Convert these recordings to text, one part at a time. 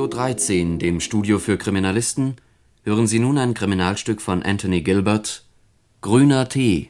Radio 13, dem Studio für Kriminalisten, hören Sie nun ein Kriminalstück von Anthony Gilbert, Grüner Tee.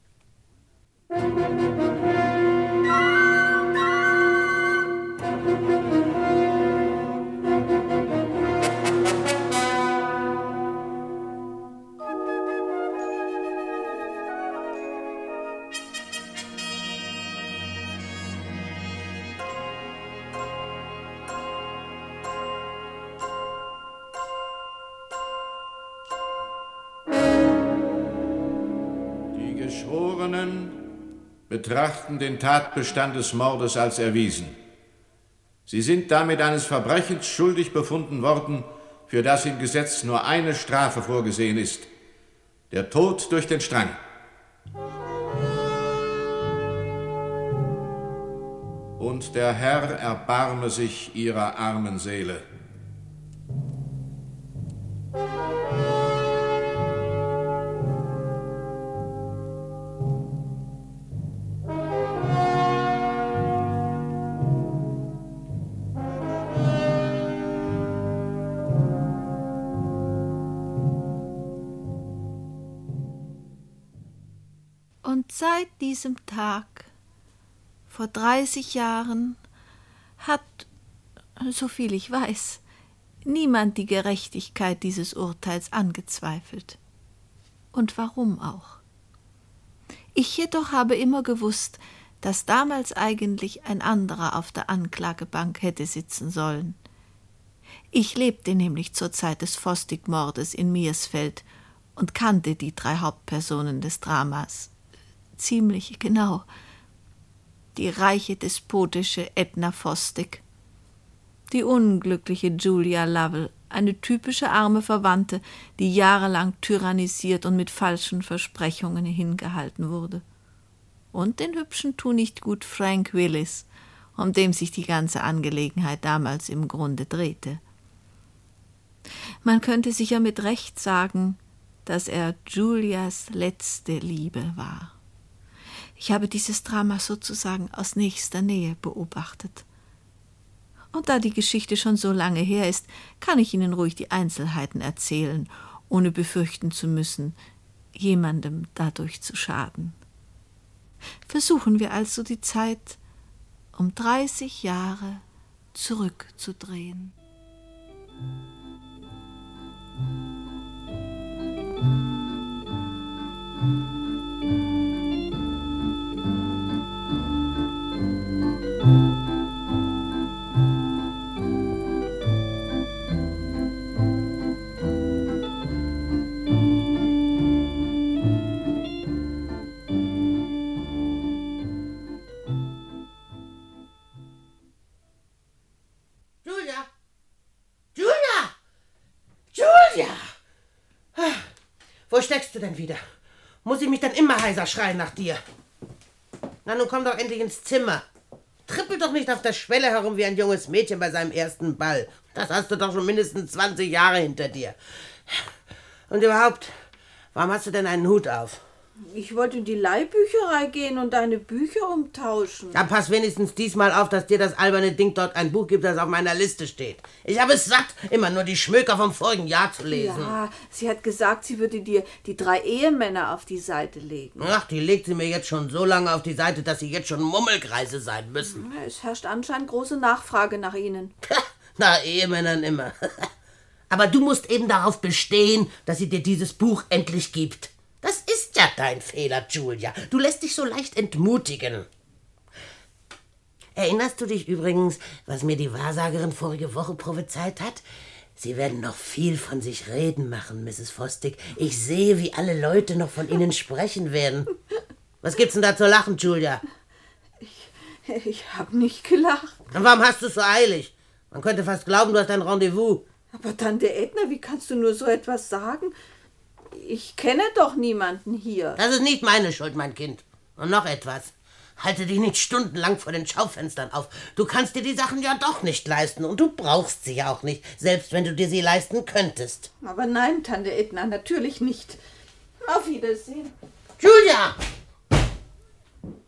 Betrachten den Tatbestand des Mordes als erwiesen. Sie sind damit eines Verbrechens schuldig befunden worden, für das im Gesetz nur eine Strafe vorgesehen ist: der Tod durch den Strang. Und der Herr erbarme sich Ihrer armen Seele. Und seit diesem Tag, vor 30 Jahren, hat, soviel ich weiß, niemand die Gerechtigkeit dieses Urteils angezweifelt. Und warum auch? Ich jedoch habe immer gewusst, dass damals eigentlich ein anderer auf der Anklagebank hätte sitzen sollen. Ich lebte nämlich zur Zeit des Fosdick-Mordes in Miersfeld und kannte die 3 Hauptpersonen des Dramas. Ziemlich genau. Die reiche, despotische Edna Fosdick, die unglückliche Julia Lovell, eine typische arme Verwandte, die jahrelang tyrannisiert und mit falschen Versprechungen hingehalten wurde, und den hübschen Tunichtgut Frank Willis, um dem sich die ganze Angelegenheit damals im Grunde drehte. Man könnte sicher mit Recht sagen, dass er Julias letzte Liebe war. Ich habe dieses Drama sozusagen aus nächster Nähe beobachtet. Und da die Geschichte schon so lange her ist, kann ich Ihnen ruhig die Einzelheiten erzählen, ohne befürchten zu müssen, jemandem dadurch zu schaden. Versuchen wir also die Zeit um 30 Jahre zurückzudrehen. Wo steckst du denn wieder? Muss ich mich dann immer heiser schreien nach dir? Na, nun komm doch endlich ins Zimmer. Trippel doch nicht auf der Schwelle herum wie ein junges Mädchen bei seinem ersten Ball. Das hast du doch schon mindestens 20 Jahre hinter dir. Und überhaupt, warum hast du denn einen Hut auf? Ich wollte in die Leihbücherei gehen und deine Bücher umtauschen. Dann pass wenigstens diesmal auf, dass dir das alberne Ding dort ein Buch gibt, das auf meiner Liste steht. Ich habe es satt, immer nur die Schmöker vom vorigen Jahr zu lesen. Ja, sie hat gesagt, sie würde dir die 3 Ehemänner auf die Seite legen. Ach, die legt sie mir jetzt schon so lange auf die Seite, dass sie jetzt schon Mummelkreise sein müssen. Es herrscht anscheinend große Nachfrage nach ihnen. Nach Ehemännern immer. Aber du musst eben darauf bestehen, dass sie dir dieses Buch endlich gibt. Das ist ja dein Fehler, Julia. Du lässt dich so leicht entmutigen. Erinnerst du dich übrigens, was mir die Wahrsagerin vorige Woche prophezeit hat? Sie werden noch viel von sich reden machen, Mrs. Fosdick. Ich sehe, wie alle Leute noch von Ihnen sprechen werden. Was gibt's denn da zu lachen, Julia? Ich habe nicht gelacht. Und warum hast du es so eilig? Man könnte fast glauben, du hast ein Rendezvous. Aber Tante Edna, wie kannst du nur so etwas sagen? Ich kenne doch niemanden hier. Das ist nicht meine Schuld, mein Kind. Und noch etwas. Halte dich nicht stundenlang vor den Schaufenstern auf. Du kannst dir die Sachen ja doch nicht leisten und du brauchst sie ja auch nicht, selbst wenn du dir sie leisten könntest. Aber nein, Tante Edna, natürlich nicht. Auf Wiedersehen. Julia!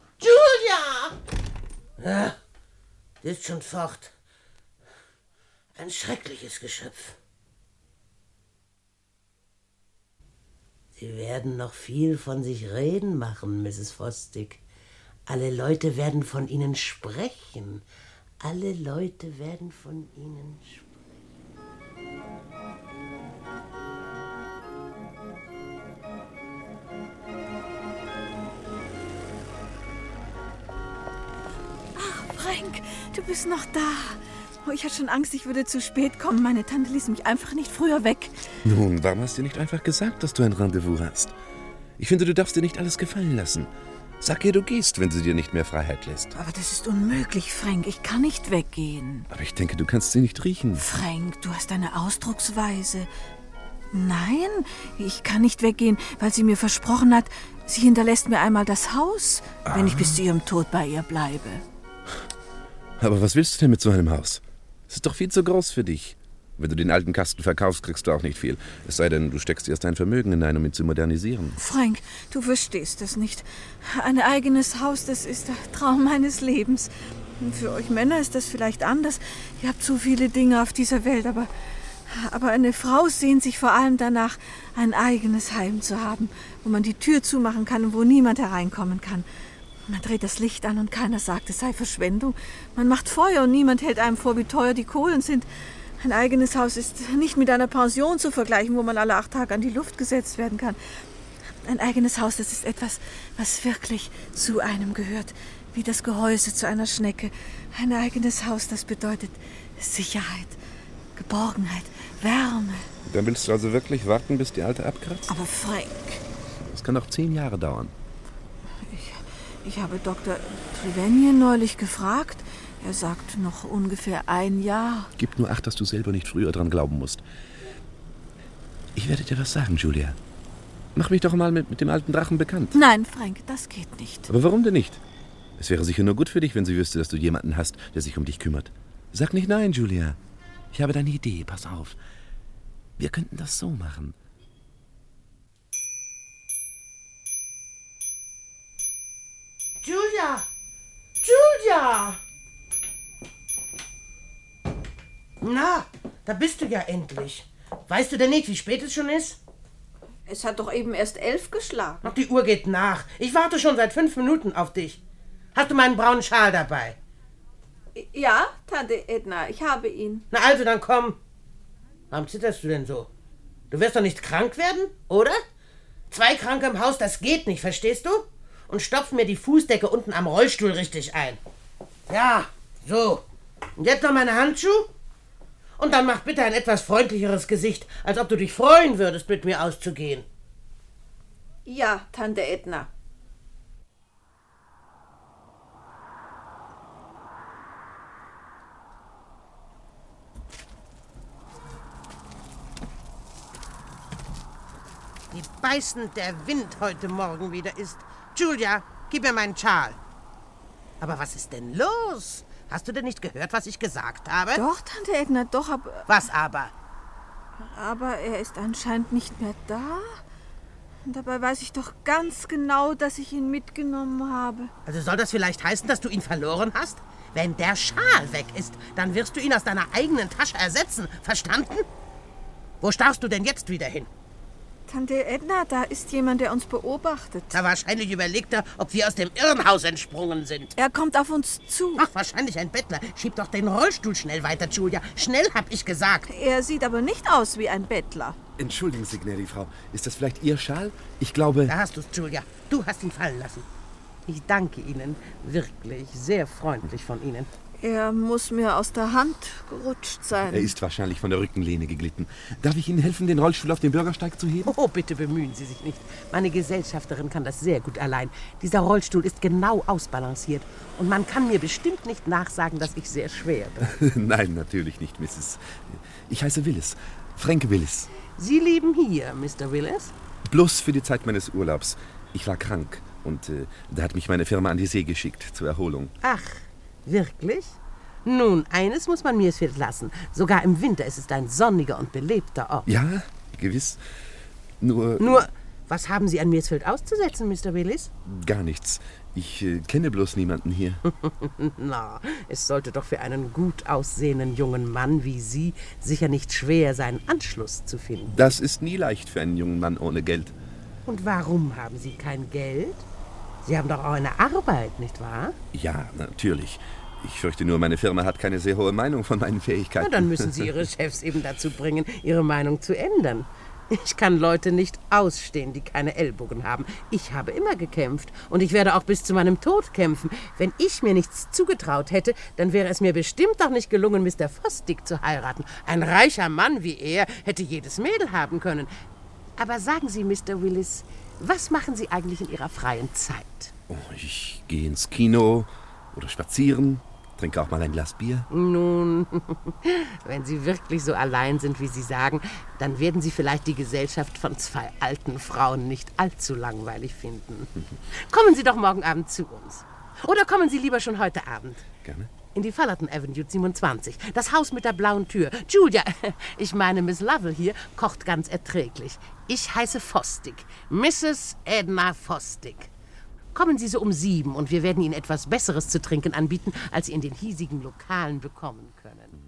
Julia! Ja, die ist schon fort. Ein schreckliches Geschöpf. Sie werden noch viel von sich reden machen, Mrs. Fosdick. Alle Leute werden von Ihnen sprechen. Alle Leute werden von Ihnen sprechen. Frank, du bist noch da. Oh, ich hatte schon Angst, ich würde zu spät kommen. Meine Tante ließ mich einfach nicht früher weg. Nun, warum hast du nicht einfach gesagt, dass du ein Rendezvous hast? Ich finde, du darfst dir nicht alles gefallen lassen. Sag ihr, du gehst, wenn sie dir nicht mehr Freiheit lässt. Aber das ist unmöglich, Frank. Ich kann nicht weggehen. Aber ich denke, du kannst sie nicht riechen. Frank, du hast eine Ausdrucksweise. Nein, ich kann nicht weggehen, weil sie mir versprochen hat, sie hinterlässt mir einmal das Haus, wenn ich bis zu ihrem Tod bei ihr bleibe. Aber was willst du denn mit so einem Haus? Es ist doch viel zu groß für dich. Wenn du den alten Kasten verkaufst, kriegst du auch nicht viel. Es sei denn, du steckst erst dein Vermögen hinein, um ihn zu modernisieren. Frank, du verstehst das nicht. Ein eigenes Haus, das ist der Traum meines Lebens. Für euch Männer ist das vielleicht anders. Ihr habt so viele Dinge auf dieser Welt, aber eine Frau sehnt sich vor allem danach, ein eigenes Heim zu haben, wo man die Tür zumachen kann und wo niemand hereinkommen kann. Man dreht das Licht an und keiner sagt, es sei Verschwendung. Man macht Feuer und niemand hält einem vor, wie teuer die Kohlen sind. Ein eigenes Haus ist nicht mit einer Pension zu vergleichen, wo man alle 8 Tage an die Luft gesetzt werden kann. Ein eigenes Haus, das ist etwas, was wirklich zu einem gehört, wie das Gehäuse zu einer Schnecke. Ein eigenes Haus, das bedeutet Sicherheit, Geborgenheit, Wärme. Dann willst du also wirklich warten, bis die Alte abkratzt? Aber Frank... Das kann auch 10 Jahre dauern. Ich habe Dr. Trevanion neulich gefragt. Er sagt noch ungefähr 1 Jahr. Gib nur Acht, dass du selber nicht früher dran glauben musst. Ich werde dir was sagen, Julia. Mach mich doch mal mit dem alten Drachen bekannt. Nein, Frank, das geht nicht. Aber warum denn nicht? Es wäre sicher nur gut für dich, wenn sie wüsste, dass du jemanden hast, der sich um dich kümmert. Sag nicht nein, Julia. Ich habe deine Idee, pass auf. Wir könnten das so machen. Julia! Julia! Na, da bist du ja endlich. Weißt du denn nicht, wie spät es schon ist? Es hat doch eben erst 11 geschlagen. Ach, die Uhr geht nach. Ich warte schon seit 5 Minuten auf dich. Hast du meinen braunen Schal dabei? Ja, Tante Edna, ich habe ihn. Na also, dann komm. Warum zitterst du denn so? Du wirst doch nicht krank werden, oder? 2 Kranke im Haus, das geht nicht, verstehst du? Und stopf mir die Fußdecke unten am Rollstuhl richtig ein. Ja, so. Und jetzt noch meine Handschuhe? Und dann mach bitte ein etwas freundlicheres Gesicht, als ob du dich freuen würdest, mit mir auszugehen. Ja, Tante Edna. Wie beißend der Wind heute Morgen wieder ist. Julia, gib mir meinen Schal. Aber was ist denn los? Hast du denn nicht gehört, was ich gesagt habe? Doch, Tante Edna, doch, aber... Was aber? Aber er ist anscheinend nicht mehr da. Und dabei weiß ich doch ganz genau, dass ich ihn mitgenommen habe. Also soll das vielleicht heißen, dass du ihn verloren hast? Wenn der Schal weg ist, dann wirst du ihn aus deiner eigenen Tasche ersetzen. Verstanden? Wo starrst du denn jetzt wieder hin? Tante Edna, da ist jemand, der uns beobachtet. Na, wahrscheinlich überlegt er, ob wir aus dem Irrenhaus entsprungen sind. Er kommt auf uns zu. Ach, wahrscheinlich ein Bettler. Schieb doch den Rollstuhl schnell weiter, Julia. Schnell, hab ich gesagt. Er sieht aber nicht aus wie ein Bettler. Entschuldigen Sie, gnädige Frau. Ist das vielleicht Ihr Schal? Ich glaube... Da hast du's, Julia. Du hast ihn fallen lassen. Ich danke Ihnen. Wirklich sehr freundlich von Ihnen. Er muss mir aus der Hand gerutscht sein. Er ist wahrscheinlich von der Rückenlehne geglitten. Darf ich Ihnen helfen, den Rollstuhl auf den Bürgersteig zu heben? Oh, bitte bemühen Sie sich nicht. Meine Gesellschafterin kann das sehr gut allein. Dieser Rollstuhl ist genau ausbalanciert. Und man kann mir bestimmt nicht nachsagen, dass ich sehr schwer bin. Nein, natürlich nicht, Mrs. Ich heiße Willis. Frank Willis. Sie leben hier, Mr. Willis? Bloß für die Zeit meines Urlaubs. Ich war krank und da hat mich meine Firma an die See geschickt zur Erholung. Ach, wirklich? Nun, eines muss man mir lassen. Sogar im Winter ist es ein sonniger und belebter Ort. Ja, gewiss. Nur... Was haben Sie an Mirsfield auszusetzen, Mr. Willis? Gar nichts. Ich kenne bloß niemanden hier. Na, es sollte doch für einen gut aussehenden jungen Mann wie Sie sicher nicht schwer sein, Anschluss zu finden. Das ist nie leicht für einen jungen Mann ohne Geld. Und warum haben Sie kein Geld? Sie haben doch auch eine Arbeit, nicht wahr? Ja, natürlich. Ich fürchte nur, meine Firma hat keine sehr hohe Meinung von meinen Fähigkeiten. Na, dann müssen Sie Ihre Chefs eben dazu bringen, ihre Meinung zu ändern. Ich kann Leute nicht ausstehen, die keine Ellbogen haben. Ich habe immer gekämpft und ich werde auch bis zu meinem Tod kämpfen. Wenn ich mir nichts zugetraut hätte, dann wäre es mir bestimmt doch nicht gelungen, Mr. Fosdick zu heiraten. Ein reicher Mann wie er hätte jedes Mädel haben können. Aber sagen Sie, Mr. Willis, was machen Sie eigentlich in Ihrer freien Zeit? Oh, ich gehe ins Kino oder spazieren, trinke auch mal ein Glas Bier. Nun, wenn Sie wirklich so allein sind, wie Sie sagen, dann werden Sie vielleicht die Gesellschaft von 2 alten Frauen nicht allzu langweilig finden. Kommen Sie doch morgen Abend zu uns. Oder kommen Sie lieber schon heute Abend. Gerne. In die Fullerton Avenue 27. Das Haus mit der blauen Tür. Julia, ich meine Miss Lovell hier, kocht ganz erträglich. Ich heiße Fosdick. Mrs. Edna Fosdick. Kommen Sie so um 7 und wir werden Ihnen etwas Besseres zu trinken anbieten, als Sie in den hiesigen Lokalen bekommen können.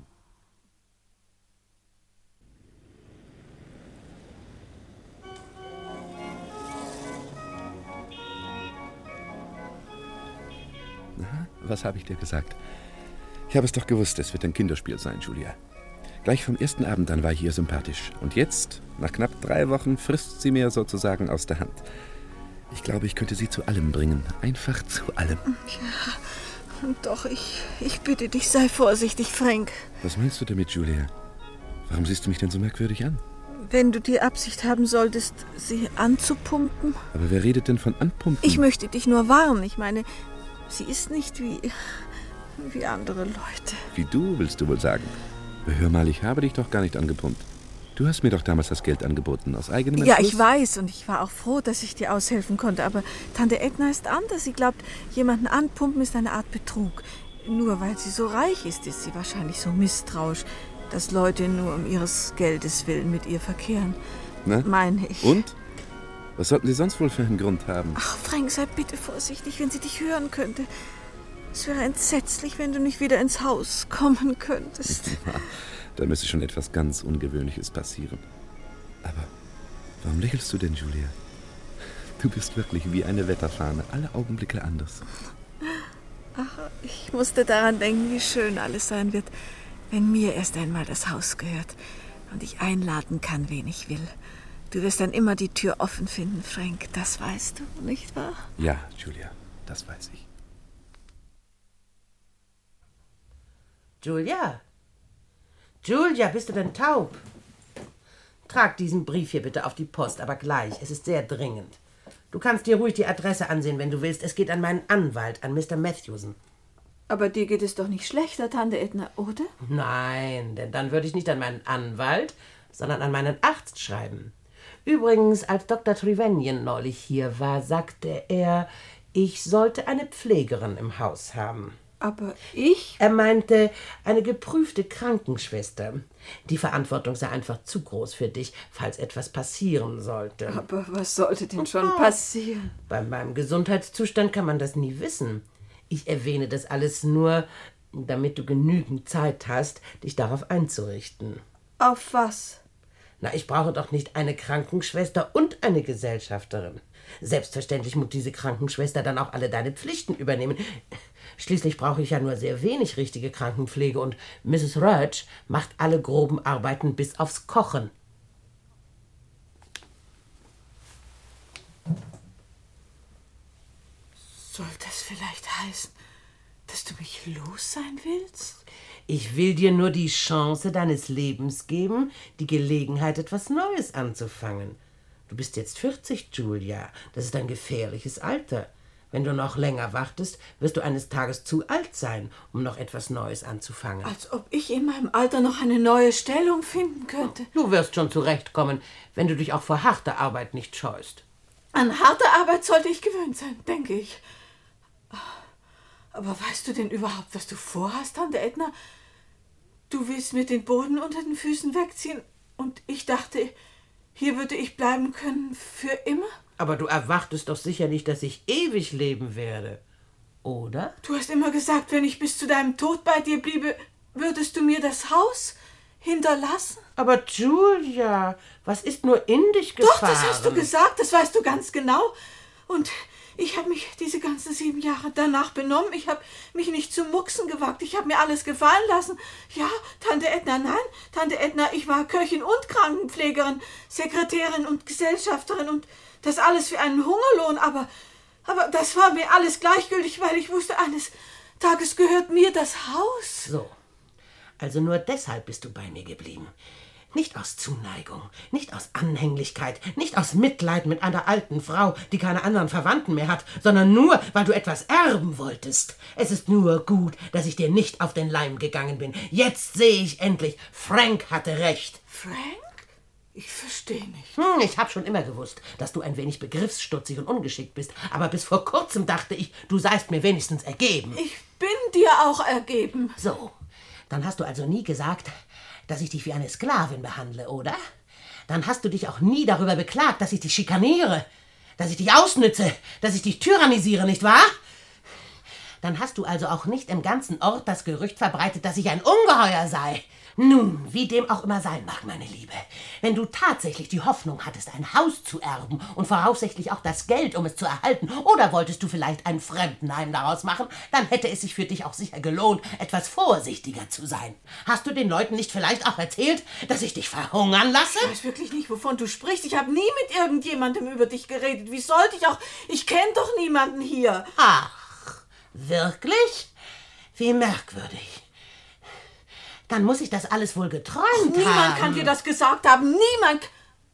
Na, was habe ich dir gesagt? Ich habe es doch gewusst, es wird ein Kinderspiel sein, Julia. Gleich vom ersten Abend an war ich ihr sympathisch. Und jetzt, nach knapp 3 Wochen, frisst sie mir sozusagen aus der Hand. Ich glaube, ich könnte sie zu allem bringen. Einfach zu allem. Ja, doch, ich bitte dich, sei vorsichtig, Frank. Was meinst du damit, Julia? Warum siehst du mich denn so merkwürdig an? Wenn du die Absicht haben solltest, sie anzupumpen. Aber wer redet denn von anpumpen? Ich möchte dich nur warnen. Ich meine, sie ist nicht wie andere Leute. Wie du, willst du wohl sagen? Hör mal, ich habe dich doch gar nicht angepumpt. Du hast mir doch damals das Geld angeboten, aus eigenem Entschluss. Ja, ich weiß und ich war auch froh, dass ich dir aushelfen konnte. Aber Tante Edna ist anders. Sie glaubt, jemanden anpumpen ist eine Art Betrug. Nur weil sie so reich ist sie wahrscheinlich so misstrauisch, dass Leute nur um ihres Geldes willen mit ihr verkehren. Na? Meine ich. Und? Was sollten sie sonst wohl für einen Grund haben? Ach, Frank, sei bitte vorsichtig, wenn sie dich hören könnte. Es wäre entsetzlich, wenn du nicht wieder ins Haus kommen könntest. Da müsste schon etwas ganz Ungewöhnliches passieren. Aber warum lächelst du denn, Julia? Du bist wirklich wie eine Wetterfahne, alle Augenblicke anders. Ach, ich musste daran denken, wie schön alles sein wird, wenn mir erst einmal das Haus gehört und ich einladen kann, wen ich will. Du wirst dann immer die Tür offen finden, Frank, das weißt du, nicht wahr? Ja, Julia, das weiß ich. Julia? Julia, bist du denn taub? Trag diesen Brief hier bitte auf die Post, aber gleich. Es ist sehr dringend. Du kannst dir ruhig die Adresse ansehen, wenn du willst. Es geht an meinen Anwalt, an Mr. Matthewson. Aber dir geht es doch nicht schlechter, Tante Edna, oder? Nein, denn dann würde ich nicht an meinen Anwalt, sondern an meinen Arzt schreiben. Übrigens, als Dr. Trevanion neulich hier war, sagte er, ich sollte eine Pflegerin im Haus haben. Aber ich? Er meinte, eine geprüfte Krankenschwester. Die Verantwortung sei einfach zu groß für dich, falls etwas passieren sollte. Aber was sollte denn schon passieren? Bei meinem Gesundheitszustand kann man das nie wissen. Ich erwähne das alles nur, damit du genügend Zeit hast, dich darauf einzurichten. Auf was? Na, ich brauche doch nicht eine Krankenschwester und eine Gesellschafterin. Selbstverständlich muss diese Krankenschwester dann auch alle deine Pflichten übernehmen. Schließlich brauche ich ja nur sehr wenig richtige Krankenpflege und Mrs. Rudge macht alle groben Arbeiten bis aufs Kochen. Soll das vielleicht heißen, dass du mich los sein willst? Ich will dir nur die Chance deines Lebens geben, die Gelegenheit, etwas Neues anzufangen. Du bist jetzt 40, Julia. Das ist ein gefährliches Alter. Wenn du noch länger wartest, wirst du eines Tages zu alt sein, um noch etwas Neues anzufangen. Als ob ich in meinem Alter noch eine neue Stellung finden könnte. Du wirst schon zurechtkommen, wenn du dich auch vor harter Arbeit nicht scheust. An harte Arbeit sollte ich gewöhnt sein, denke ich. Aber weißt du denn überhaupt, was du vorhast, Tante Edna? Du willst mir den Boden unter den Füßen wegziehen und ich dachte, Hier würde ich bleiben können für immer? Aber du erwartest doch sicher nicht, dass ich ewig leben werde, oder? Du hast immer gesagt, wenn ich bis zu deinem Tod bei dir bliebe, würdest du mir das Haus hinterlassen? Aber Julia, was ist nur in dich gefahren? Doch, das hast du gesagt, das weißt du ganz genau. Und ich habe mich diese ganzen 7 Jahre danach benommen. Ich habe mich nicht zu mucksen gewagt. Ich habe mir alles gefallen lassen. Ja, Tante Edna, nein, Tante Edna, ich war Köchin und Krankenpflegerin, Sekretärin und Gesellschafterin und das alles für einen Hungerlohn. Aber das war mir alles gleichgültig, weil ich wusste, eines Tages gehört mir das Haus. So, also nur deshalb bist du bei mir geblieben. Nicht aus Zuneigung, nicht aus Anhänglichkeit, nicht aus Mitleid mit einer alten Frau, die keine anderen Verwandten mehr hat, sondern nur, weil du etwas erben wolltest. Es ist nur gut, dass ich dir nicht auf den Leim gegangen bin. Jetzt sehe ich endlich, Frank hatte recht. Frank? Ich verstehe nicht. Ich habe schon immer gewusst, dass du ein wenig begriffsstutzig und ungeschickt bist, aber bis vor kurzem dachte ich, du seist mir wenigstens ergeben. Ich bin dir auch ergeben. So, dann hast du also nie gesagt, dass ich dich wie eine Sklavin behandle, oder? Dann hast du dich auch nie darüber beklagt, dass ich dich schikaniere, dass ich dich ausnütze, dass ich dich tyrannisiere, nicht wahr? Dann hast du also auch nicht im ganzen Ort das Gerücht verbreitet, dass ich ein Ungeheuer sei. Nun, wie dem auch immer sein mag, meine Liebe, wenn du tatsächlich die Hoffnung hattest, ein Haus zu erben und voraussichtlich auch das Geld, um es zu erhalten, oder wolltest du vielleicht ein Fremdenheim daraus machen, dann hätte es sich für dich auch sicher gelohnt, etwas vorsichtiger zu sein. Hast du den Leuten nicht vielleicht auch erzählt, dass ich dich verhungern lasse? Ich weiß wirklich nicht, wovon du sprichst. Ich habe nie mit irgendjemandem über dich geredet. Wie sollte ich auch? Ich kenne doch niemanden hier. Ach, wirklich? Wie merkwürdig. Dann muss ich das alles wohl geträumt haben. Niemand kann dir das gesagt haben. Niemand.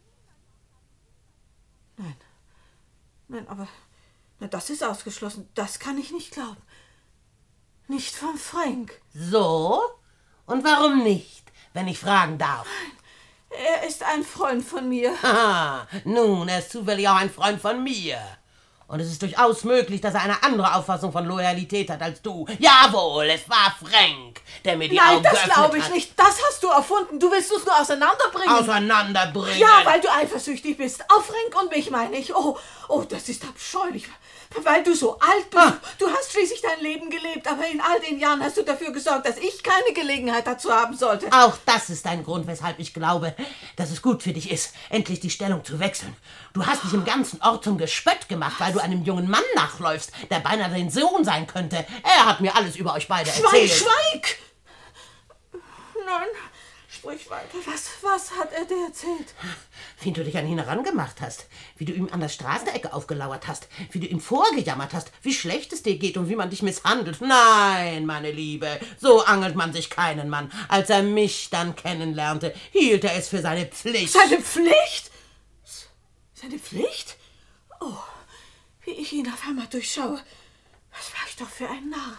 Nein, aber das ist ausgeschlossen. Das kann ich nicht glauben. Nicht von Frank. So? Und warum nicht, wenn ich fragen darf? Er ist ein Freund von mir. Aha, nun, er ist zufällig auch ein Freund von mir. Und es ist durchaus möglich, dass er eine andere Auffassung von Loyalität hat als du. Jawohl, es war Frank, der mir die Augen geöffnet hat. Nein, das glaube ich nicht. Das hast du erfunden. Du willst uns nur auseinanderbringen. Auseinanderbringen? Ja, weil du eifersüchtig bist. Auf Frank und mich, meine ich. Oh, das ist abscheulich. Weil du so alt bist. Du hast schließlich dein Leben gelebt, aber in all den Jahren hast du dafür gesorgt, dass ich keine Gelegenheit dazu haben sollte. Auch das ist ein Grund, weshalb ich glaube, dass es gut für dich ist, endlich die Stellung zu wechseln. Du hast dich im ganzen Ort zum Gespött gemacht, weil du einem jungen Mann nachläufst, der beinahe dein Sohn sein könnte. Er hat mir alles über euch beide erzählt. Schweig! Nein, sprich weiter. Was hat er dir erzählt? Wie du dich an ihn herangemacht hast, wie du ihm an der Straßenecke aufgelauert hast, wie du ihm vorgejammert hast, wie schlecht es dir geht und wie man dich misshandelt. Nein, meine Liebe, so angelt man sich keinen Mann. Als er mich dann kennenlernte, hielt er es für seine Pflicht. Seine Pflicht? Seine Pflicht? Oh, wie ich ihn auf einmal durchschaue. Was war ich doch für ein Narr.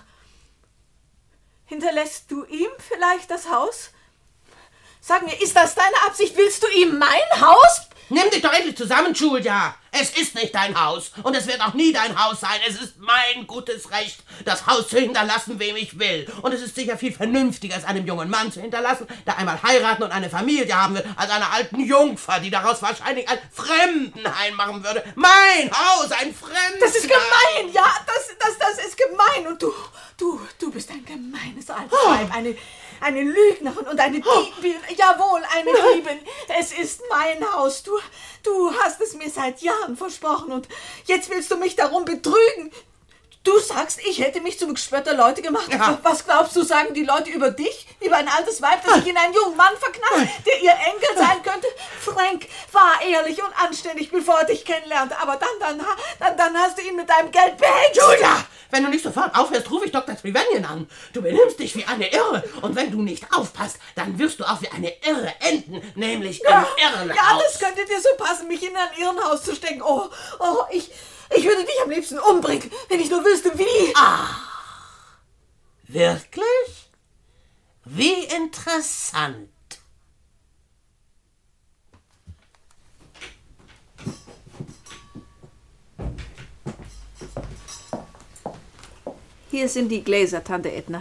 Hinterlässt du ihm vielleicht das Haus? Sag mir, ist das deine Absicht? Willst du ihm mein Haus? Nimm dich doch endlich zusammen, Julia. Es ist nicht dein Haus und es wird auch nie dein Haus sein. Es ist mein gutes Recht, das Haus zu hinterlassen, wem ich will. Und es ist sicher viel vernünftiger, es einem jungen Mann zu hinterlassen, der einmal heiraten und eine Familie haben will, als einer alten Jungfer, die daraus wahrscheinlich ein Fremdenheim machen würde. Mein Haus, ein Fremdenheim. Das ist gemein, ja, das ist gemein. Und du bist ein gemeines altes Weib, eine Lügnerin und eine Diebin. Jawohl, eine Diebin. Es ist mein Haus. Du hast es mir seit Jahren versprochen und jetzt willst du mich darum betrügen. Du sagst, ich hätte mich zum Gespött der Leute gemacht. Ja. Was glaubst du, sagen die Leute über dich? Über ein altes Weib, das sich in einen jungen Mann verknallt, der ihr Enkel sein könnte? Frank war ehrlich und anständig, bevor er dich kennenlernte. Aber dann hast du ihn mit deinem Geld behendigt. Julia, wenn du nicht sofort aufhörst, rufe ich Dr. Trevanion an. Du benimmst dich wie eine Irre. Und wenn du nicht aufpasst, dann wirst du auch wie eine Irre enden. Nämlich im Irrenhaus. Ja, das könnte dir so passen, mich in ein Irrenhaus zu stecken. Ich würde dich am liebsten umbringen, wenn ich nur wüsste, wie. Ach, wirklich? Wie interessant. Hier sind die Gläser, Tante Edna.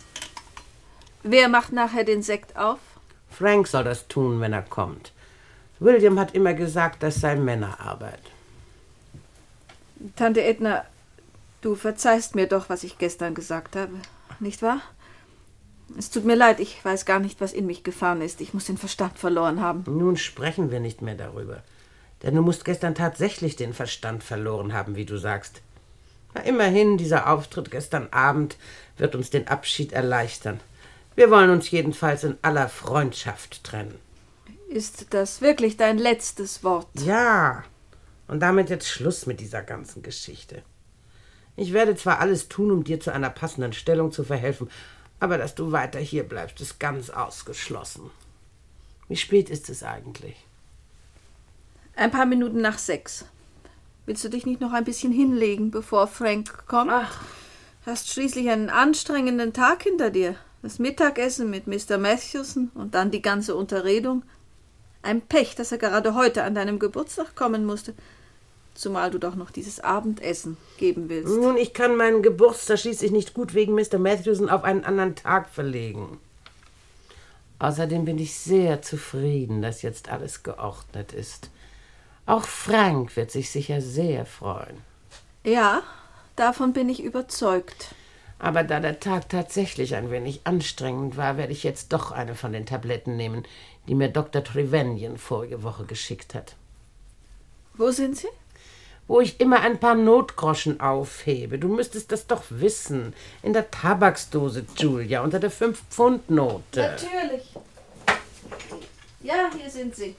Wer macht nachher den Sekt auf? Frank soll das tun, wenn er kommt. William hat immer gesagt, das sei Männerarbeit. Tante Edna, du verzeihst mir doch, was ich gestern gesagt habe, nicht wahr? Es tut mir leid, ich weiß gar nicht, was in mich gefahren ist. Ich muss den Verstand verloren haben. Nun sprechen wir nicht mehr darüber. Denn du musst gestern tatsächlich den Verstand verloren haben, wie du sagst. Na, immerhin, dieser Auftritt gestern Abend wird uns den Abschied erleichtern. Wir wollen uns jedenfalls in aller Freundschaft trennen. Ist das wirklich dein letztes Wort? Ja, und damit jetzt Schluss mit dieser ganzen Geschichte. Ich werde zwar alles tun, um dir zu einer passenden Stellung zu verhelfen, aber dass du weiter hier bleibst, ist ganz ausgeschlossen. Wie spät ist es eigentlich? Ein paar Minuten nach 6. Willst du dich nicht noch ein bisschen hinlegen, bevor Frank kommt? Ach. Hast schließlich einen anstrengenden Tag hinter dir. Das Mittagessen mit Mr. Matthewson und dann die ganze Unterredung. Ein Pech, dass er gerade heute an deinem Geburtstag kommen musste. Zumal du doch noch dieses Abendessen geben willst. Nun, ich kann meinen Geburtstag schließlich nicht gut wegen Mr. Matthewson auf einen anderen Tag verlegen. Außerdem bin ich sehr zufrieden, dass jetzt alles geordnet ist. Auch Frank wird sich sicher sehr freuen. Ja, davon bin ich überzeugt. Aber da der Tag tatsächlich ein wenig anstrengend war, werde ich jetzt doch eine von den Tabletten nehmen, die mir Dr. Trevanion vorige Woche geschickt hat. Wo sind sie? Wo ich immer ein paar Notgroschen aufhebe. Du müsstest das doch wissen. In der Tabaksdose, Julia, unter der 5-Pfund-Note. Natürlich. Ja, hier sind sie.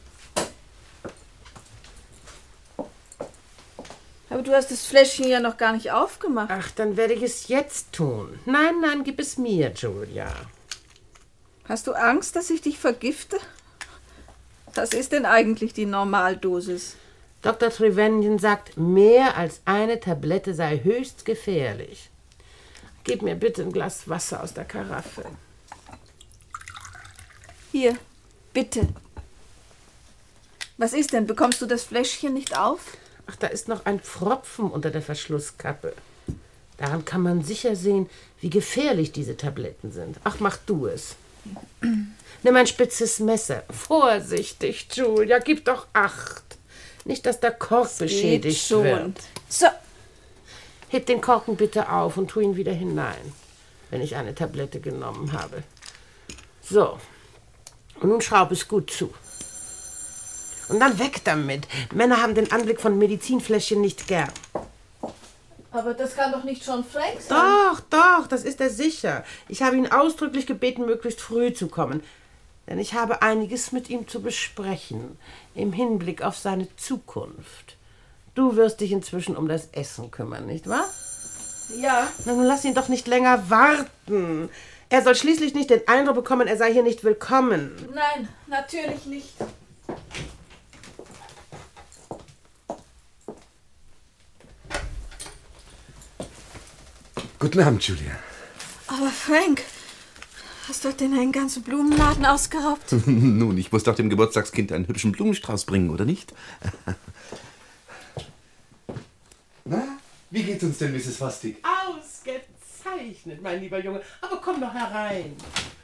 Aber du hast das Fläschchen ja noch gar nicht aufgemacht. Ach, dann werde ich es jetzt tun. Nein, nein, gib es mir, Julia. Hast du Angst, dass ich dich vergifte? Was ist denn eigentlich die Normaldosis? Dr. Trevanion sagt, mehr als eine Tablette sei höchst gefährlich. Gib mir bitte ein Glas Wasser aus der Karaffe. Hier, bitte. Was ist denn? Bekommst du das Fläschchen nicht auf? Ach, da ist noch ein Pfropfen unter der Verschlusskappe. Daran kann man sicher sehen, wie gefährlich diese Tabletten sind. Ach, mach du es. Nimm ein spitzes Messer. Vorsichtig, Julia, gib doch Acht. Nicht, dass der Kork beschädigt wird. So. Heb den Korken bitte auf und tu ihn wieder hinein, wenn ich eine Tablette genommen habe. So. Und nun schraub es gut zu. Und dann weg damit. Männer haben den Anblick von Medizinfläschchen nicht gern. Aber das kann doch nicht schon Frank sein. Doch, das ist er sicher. Ich habe ihn ausdrücklich gebeten, möglichst früh zu kommen. Denn ich habe einiges mit ihm zu besprechen, im Hinblick auf seine Zukunft. Du wirst dich inzwischen um das Essen kümmern, nicht wahr? Ja. Na, nun lass ihn doch nicht länger warten. Er soll schließlich nicht den Eindruck bekommen, er sei hier nicht willkommen. Nein, natürlich nicht. Guten Abend, Julia. Aber Frank, hast du denn einen ganzen Blumenladen ausgeraubt? Nun, ich muss doch dem Geburtstagskind einen hübschen Blumenstrauß bringen, oder nicht? Na, wie geht's uns denn, Mrs. Fosdick? Ausgezeichnet, mein lieber Junge. Aber komm doch herein.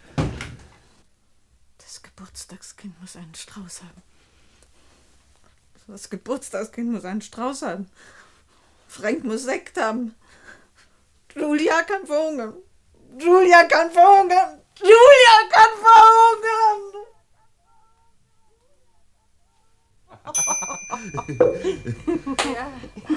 Das Geburtstagskind muss einen Strauß haben. Das Geburtstagskind muss einen Strauß haben. Frank muss Sekt haben. Julia kann verhungern. Julia kann verhungern. Julia kann verhungern. Ja.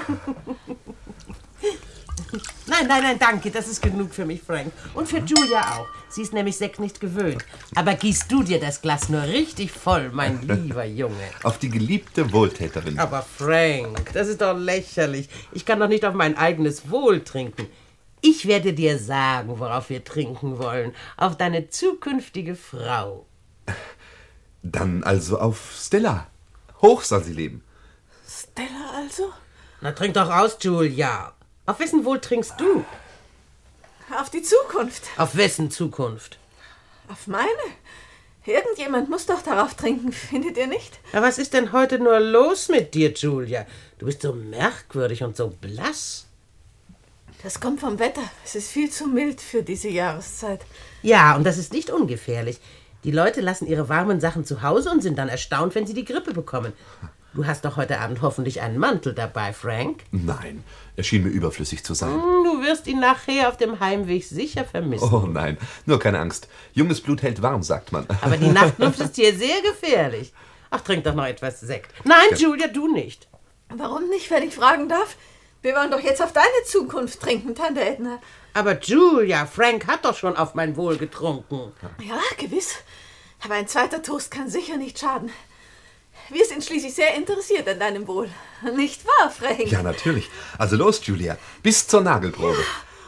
Nein, danke. Das ist genug für mich, Frank. Und für Julia auch. Sie ist nämlich Sekt nicht gewöhnt. Aber gießt du dir das Glas nur richtig voll, mein lieber Junge. Auf die geliebte Wohltäterin. Aber Frank, das ist doch lächerlich. Ich kann doch nicht auf mein eigenes Wohl trinken. Ich werde dir sagen, worauf wir trinken wollen. Auf deine zukünftige Frau. Dann also auf Stella. Hoch soll sie leben. Stella also? Na, trink doch aus, Julia. Auf wessen Wohl trinkst du? Auf die Zukunft. Auf wessen Zukunft? Auf meine? Irgendjemand muss doch darauf trinken, findet ihr nicht? Ja, was ist denn heute nur los mit dir, Julia? Du bist so merkwürdig und so blass. Das kommt vom Wetter. Es ist viel zu mild für diese Jahreszeit. Ja, und das ist nicht ungefährlich. Die Leute lassen ihre warmen Sachen zu Hause und sind dann erstaunt, wenn sie die Grippe bekommen. Du hast doch heute Abend hoffentlich einen Mantel dabei, Frank. Nein, er schien mir überflüssig zu sein. Du wirst ihn nachher auf dem Heimweg sicher vermissen. Oh nein, nur keine Angst. Junges Blut hält warm, sagt man. Aber die Nachtluft ist hier sehr gefährlich. Ach, trink doch noch etwas Sekt. Nein, Julia, du nicht. Warum nicht, wenn ich fragen darf? Wir wollen doch jetzt auf deine Zukunft trinken, Tante Edna. Aber Julia, Frank hat doch schon auf mein Wohl getrunken. Ja, gewiss. Aber ein zweiter Toast kann sicher nicht schaden. Wir sind schließlich sehr interessiert an deinem Wohl. Nicht wahr, Frank? Ja, natürlich. Also los, Julia. Bis zur Nagelprobe.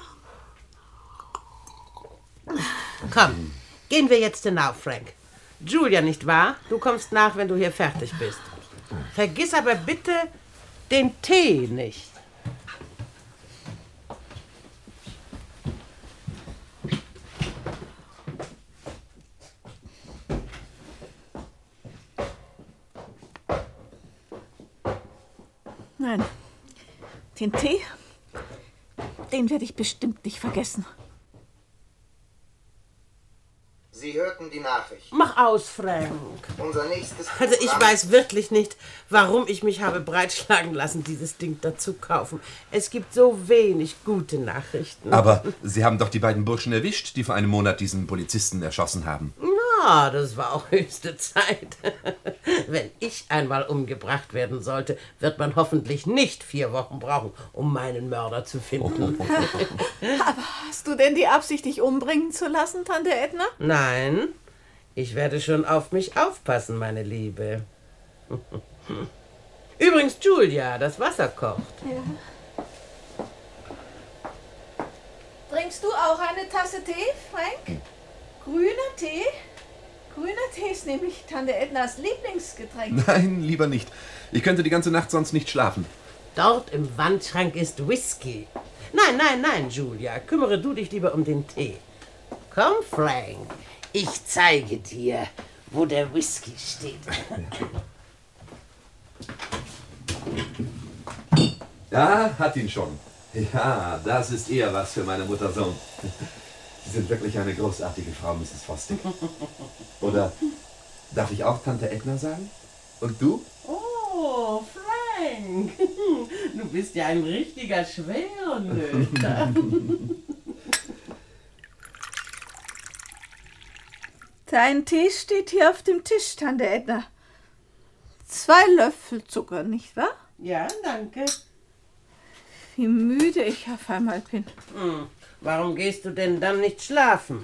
Komm, gehen wir jetzt hinauf, Frank. Julia, nicht wahr? Du kommst nach, wenn du hier fertig bist. Vergiss aber bitte den Tee nicht. Nein, den Tee, den werde ich bestimmt nicht vergessen. Sie hörten die Nachricht. Mach aus, Frank. Unser nächstes Also ich Programm- weiß wirklich nicht, warum ich mich habe breitschlagen lassen, dieses Ding dazu kaufen. Es gibt so wenig gute Nachrichten. Aber Sie haben doch die beiden Burschen erwischt, die vor einem Monat diesen Polizisten erschossen haben. Na, das war auch höchste Zeit. Wenn ich einmal umgebracht werden sollte, wird man hoffentlich nicht 4 Wochen brauchen, um meinen Mörder zu finden. Aber hast du denn die Absicht, dich umbringen zu lassen, Tante Edna? Nein, ich werde schon auf mich aufpassen, meine Liebe. Übrigens, Julia, das Wasser kocht. Ja. Trinkst du auch eine Tasse Tee, Frank? Grüner Tee? Grüner Tee ist nämlich Tante Ednas Lieblingsgetränk. Nein, lieber nicht. Ich könnte die ganze Nacht sonst nicht schlafen. Dort im Wandschrank ist Whisky. Nein, nein, nein, Julia, kümmere du dich lieber um den Tee. Komm, Frank, ich zeige dir, wo der Whisky steht. Ja, hat ihn schon. Ja, das ist eher was für meine Muttersohn. Sie sind wirklich eine großartige Frau, Mrs. Fosdick. Oder darf ich auch Tante Edna sagen? Und du? Oh, Frank, du bist ja ein richtiger Schwernöter. Dein Tee steht hier auf dem Tisch, Tante Edna. 2 Löffel Zucker, nicht wahr? Ja, danke. Wie müde ich auf einmal bin. Warum gehst du denn dann nicht schlafen?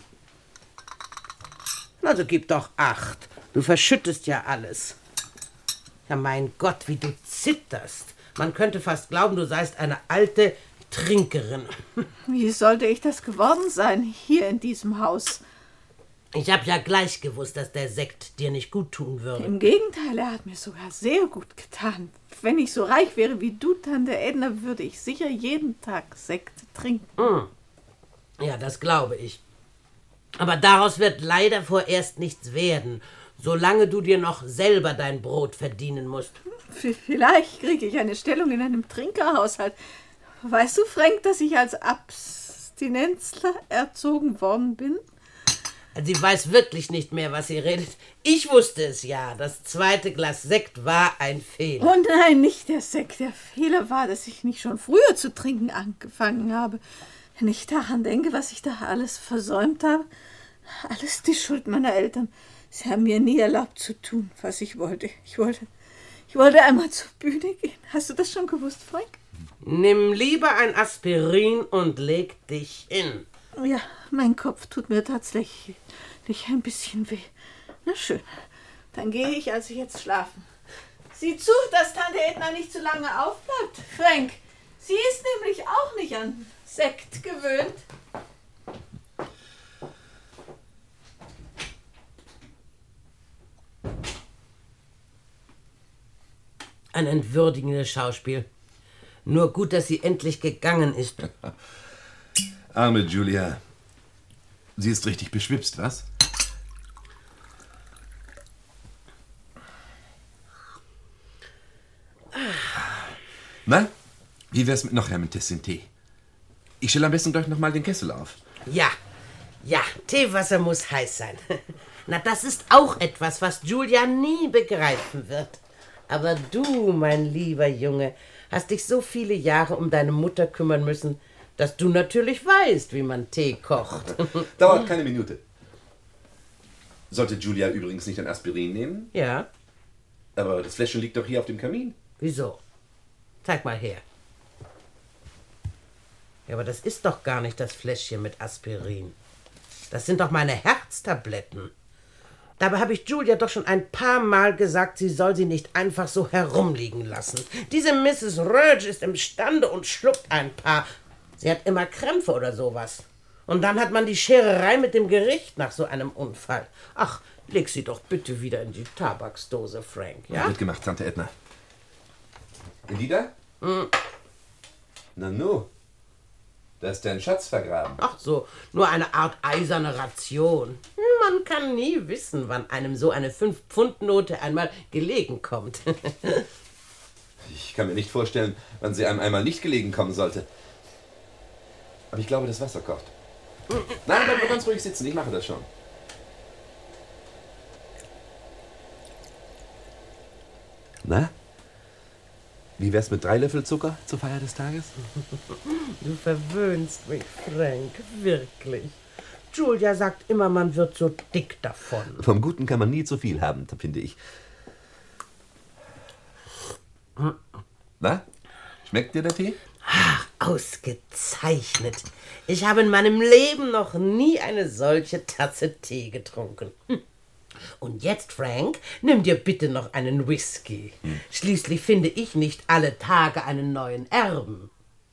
Also gib doch Acht. Du verschüttest ja alles. Ja, mein Gott, wie du zitterst. Man könnte fast glauben, du seist eine alte Trinkerin. Wie sollte ich das geworden sein, hier in diesem Haus? Ich habe ja gleich gewusst, dass der Sekt dir nicht gut tun würde. Im Gegenteil, er hat mir sogar sehr gut getan. Wenn ich so reich wäre wie du, Tante Edna, würde ich sicher jeden Tag Sekt trinken. Ja, das glaube ich. Aber daraus wird leider vorerst nichts werden, solange du dir noch selber dein Brot verdienen musst. Vielleicht kriege ich eine Stellung in einem Trinkerhaushalt. Weißt du, Frank, dass ich als Abstinenzler erzogen worden bin? Sie weiß wirklich nicht mehr, was sie redet. Ich wusste es ja. Das 2. Glas Sekt war ein Fehler. Oh nein, nicht der Sekt. Der Fehler war, dass ich nicht schon früher zu trinken angefangen habe. Wenn ich daran denke, was ich da alles versäumt habe, alles die Schuld meiner Eltern. Sie haben mir nie erlaubt zu tun, was ich wollte. Ich wollte einmal zur Bühne gehen. Hast du das schon gewusst, Frank? Nimm lieber ein Aspirin und leg dich hin. Ja, mein Kopf tut mir tatsächlich ein bisschen weh. Na schön, dann gehe ich also jetzt schlafen. Sieh zu, dass Tante Edna nicht zu lange aufbleibt, Frank. Sie ist nämlich auch nicht an Sekt gewöhnt. Ein entwürdigendes Schauspiel. Nur gut, dass sie endlich gegangen ist. Arme Julia. Sie ist richtig beschwipst, was? Na, wie wär's mit noch einem Tässchen Tee? Ich stelle am besten gleich noch mal den Kessel auf. Ja, Teewasser muss heiß sein. Na, das ist auch etwas, was Julia nie begreifen wird. Aber du, mein lieber Junge, hast dich so viele Jahre um deine Mutter kümmern müssen, dass du natürlich weißt, wie man Tee kocht. Dauert keine Minute. Sollte Julia übrigens nicht ein Aspirin nehmen? Ja? Aber das Fläschchen liegt doch hier auf dem Kamin. Wieso? Zeig mal her. Ja, aber das ist doch gar nicht das Fläschchen mit Aspirin. Das sind doch meine Herztabletten. Dabei habe ich Julia doch schon ein paar Mal gesagt, sie soll sie nicht einfach so herumliegen lassen. Diese Mrs. Rurge ist imstande und schluckt ein paar. Sie hat immer Krämpfe oder sowas. Und dann hat man die Schererei mit dem Gericht nach so einem Unfall. Ach, leg sie doch bitte wieder in die Tabaksdose, Frank, ja? Wird gemacht, Tante Edna. Elida? Nanu, da ist dein Schatz vergraben. Ach so, nur eine Art eiserne Ration. Man kann nie wissen, wann einem so eine 5-Pfund-Note einmal gelegen kommt. Ich kann mir nicht vorstellen, wann sie einem einmal nicht gelegen kommen sollte. Aber ich glaube, das Wasser kocht. Nein, bleib nur ganz ruhig sitzen, ich mache das schon. Na? Wie wär's mit 3 Löffel Zucker zur Feier des Tages? Du verwöhnst mich, Frank, wirklich. Julia sagt immer, man wird so dick davon. Vom Guten kann man nie zu viel haben, finde ich. Na? Schmeckt dir der Tee? Ach, ausgezeichnet. Ich habe in meinem Leben noch nie eine solche Tasse Tee getrunken. Und jetzt, Frank, nimm dir bitte noch einen Whisky. Schließlich finde ich nicht alle Tage einen neuen Erben.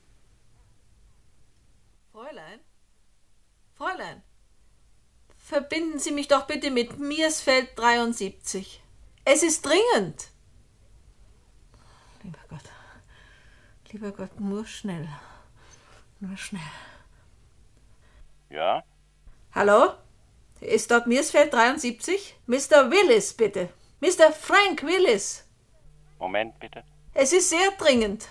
Fräulein, verbinden Sie mich doch bitte mit Miersfeld 73. Es ist dringend. Lieber Gott, nur schnell. Ja? Hallo? Ist dort Miersfeld 73? Mr. Willis, bitte. Mr. Frank Willis. Moment, bitte. Es ist sehr dringend.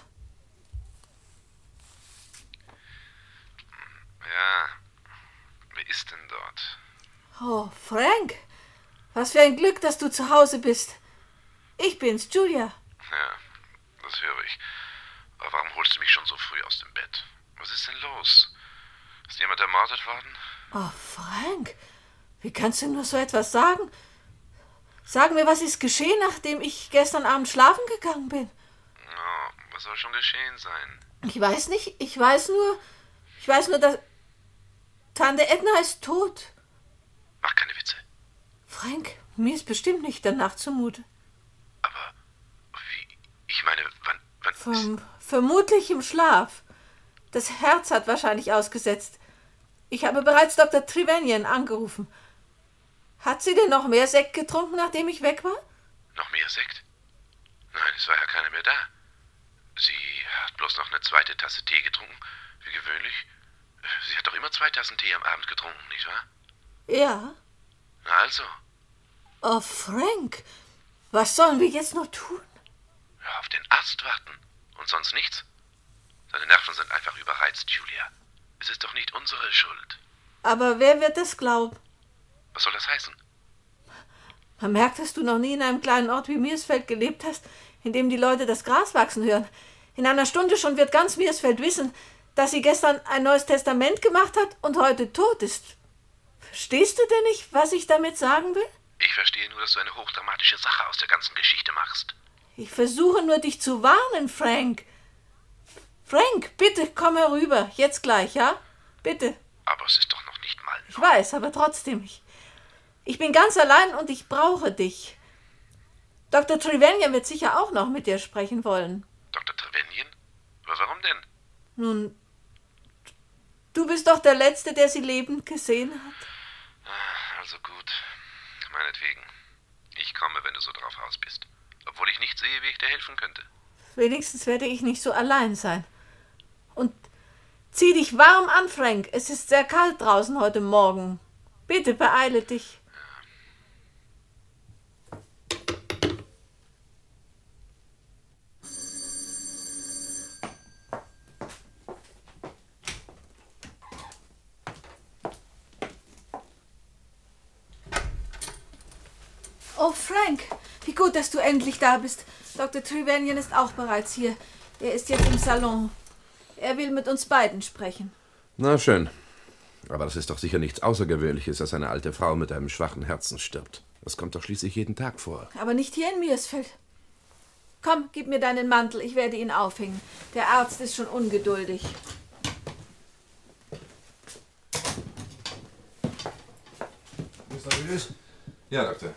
Ja, wer ist denn dort? Oh, Frank, was für ein Glück, dass du zu Hause bist. Ich bin's, Julia. Ja, das höre ich. Aber warum holst du mich schon so früh aus dem Bett? Was ist denn los? Ist jemand ermordet worden? Oh, Frank, wie kannst du nur so etwas sagen? Sag mir, was ist geschehen, nachdem ich gestern Abend schlafen gegangen bin? Oh, was soll schon geschehen sein? Ich weiß nicht, ich weiß nur, dass Tante Edna ist tot. Mach keine Witze. Frank, mir ist bestimmt nicht danach zumute. Aber wie? Ich meine, wann Vermutlich im Schlaf. Das Herz hat wahrscheinlich ausgesetzt. Ich habe bereits Dr. Trevanion angerufen. Hat sie denn noch mehr Sekt getrunken, nachdem ich weg war? Noch mehr Sekt? Nein, es war ja keiner mehr da. Sie hat bloß noch eine zweite Tasse Tee getrunken, wie gewöhnlich. Sie hat doch immer 2 Tassen Tee am Abend getrunken, nicht wahr? Ja. Na also. Oh, Frank, was sollen wir jetzt noch tun? Ja, auf den Arzt warten. Und sonst nichts. Seine Nerven sind einfach überreizt, Julia. Es ist doch nicht unsere Schuld. Aber wer wird das glauben? Was soll das heißen? Man merkt, dass du noch nie in einem kleinen Ort wie Miersfeld gelebt hast, in dem die Leute das Gras wachsen hören. In einer Stunde schon wird ganz Miersfeld wissen, dass sie gestern ein neues Testament gemacht hat und heute tot ist. Verstehst du denn nicht, was ich damit sagen will? Ich verstehe nur, dass du eine hochdramatische Sache aus der ganzen Geschichte machst. Ich versuche nur, dich zu warnen, Frank. Frank, bitte komm herüber, jetzt gleich, ja? Bitte. Aber es ist doch noch nicht mal... Ich weiß, aber trotzdem, ich bin ganz allein und ich brauche dich. Dr. Trevanion wird sicher auch noch mit dir sprechen wollen. Dr. Trevanion? Aber warum denn? Nun, du bist doch der Letzte, der sie lebend gesehen hat. Also gut. Meinetwegen. Ich komme, wenn du so drauf aus bist. Obwohl ich nicht sehe, wie ich dir helfen könnte. Wenigstens werde ich nicht so allein sein. Und zieh dich warm an, Frank. Es ist sehr kalt draußen heute Morgen. Bitte beeile dich. Oh, Frank, wie gut, dass du endlich da bist. Dr. Trevanion ist auch bereits hier. Er ist jetzt im Salon. Er will mit uns beiden sprechen. Na schön. Aber das ist doch sicher nichts Außergewöhnliches, dass eine alte Frau mit einem schwachen Herzen stirbt. Das kommt doch schließlich jeden Tag vor. Aber nicht hier in Meersfeld. Komm, gib mir deinen Mantel, ich werde ihn aufhängen. Der Arzt ist schon ungeduldig. Mr. Willis? Ja, Doktor.